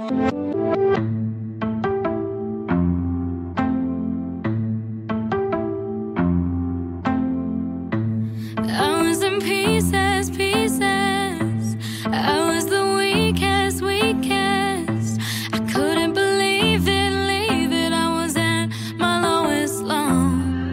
I was in pieces, pieces. I was the weakest, weakest. I couldn't believe it, leave it. I was at my lowest low.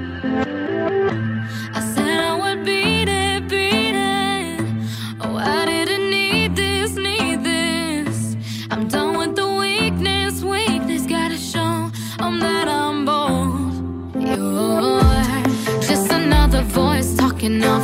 I said I would beat it, beat it. Oh, I didn't need this, need this. I'm done with the weakness, weakness. Gotta show 'em that I'm bold. You're just another voice talking off